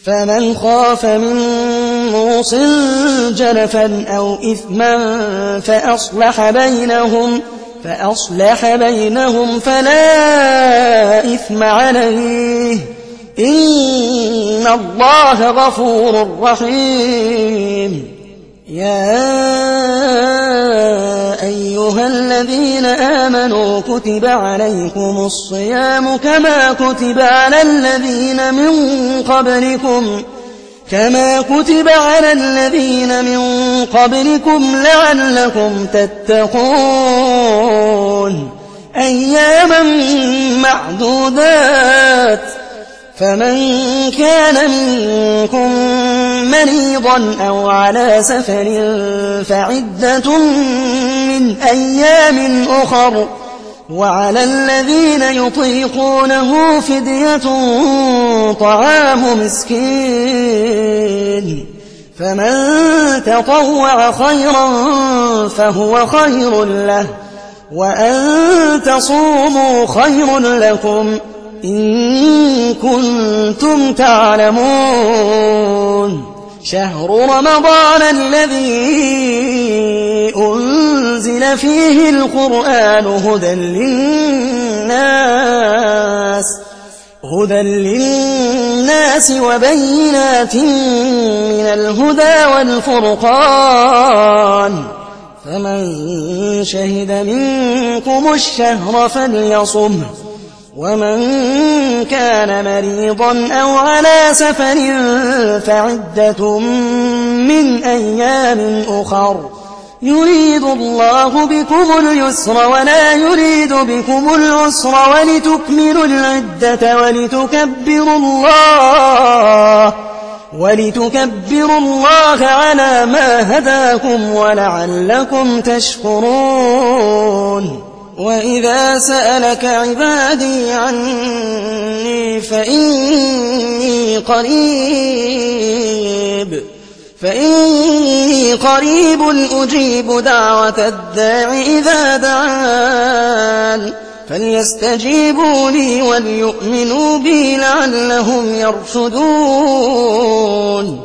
فمن خاف من موص جنفا أو إثما فأصلح بينهم فلا إثم عليه، إن الله غفور رحيم. يا أيها الذين آمنوا كتب عليكم الصيام كما كتب على الذين من قبلكم لعلكم تتقون. أياما معدودات، فمن كان منكم مريضا أو على سفر فعدة من أيام أخر، وعلى الذين يطيقونه فدية طعام مسكين، فمن تطوع خيرا فهو خير له، وأن تصوموا خير لكم إن كنتم تعلمون. شهر رمضان الذي أنزل فيه القرآن هدى للناس وبينات من الهدى والفرقان، فمن شهد منكم الشهر فليصمه، ومن كان مريضا أو على سفر فعدة من أيام أخر، يريد الله بكم اليسر ولا يريد بكم العسر، ولتكملوا العدة ولتكبروا الله على ما هداكم ولعلكم تشكرون. وإذا سألك عبادي عني فإني قريب أجيب دعوة الداع إذا دعان، فليستجيبوا لي وليؤمنوا بي لعلهم يرشدون.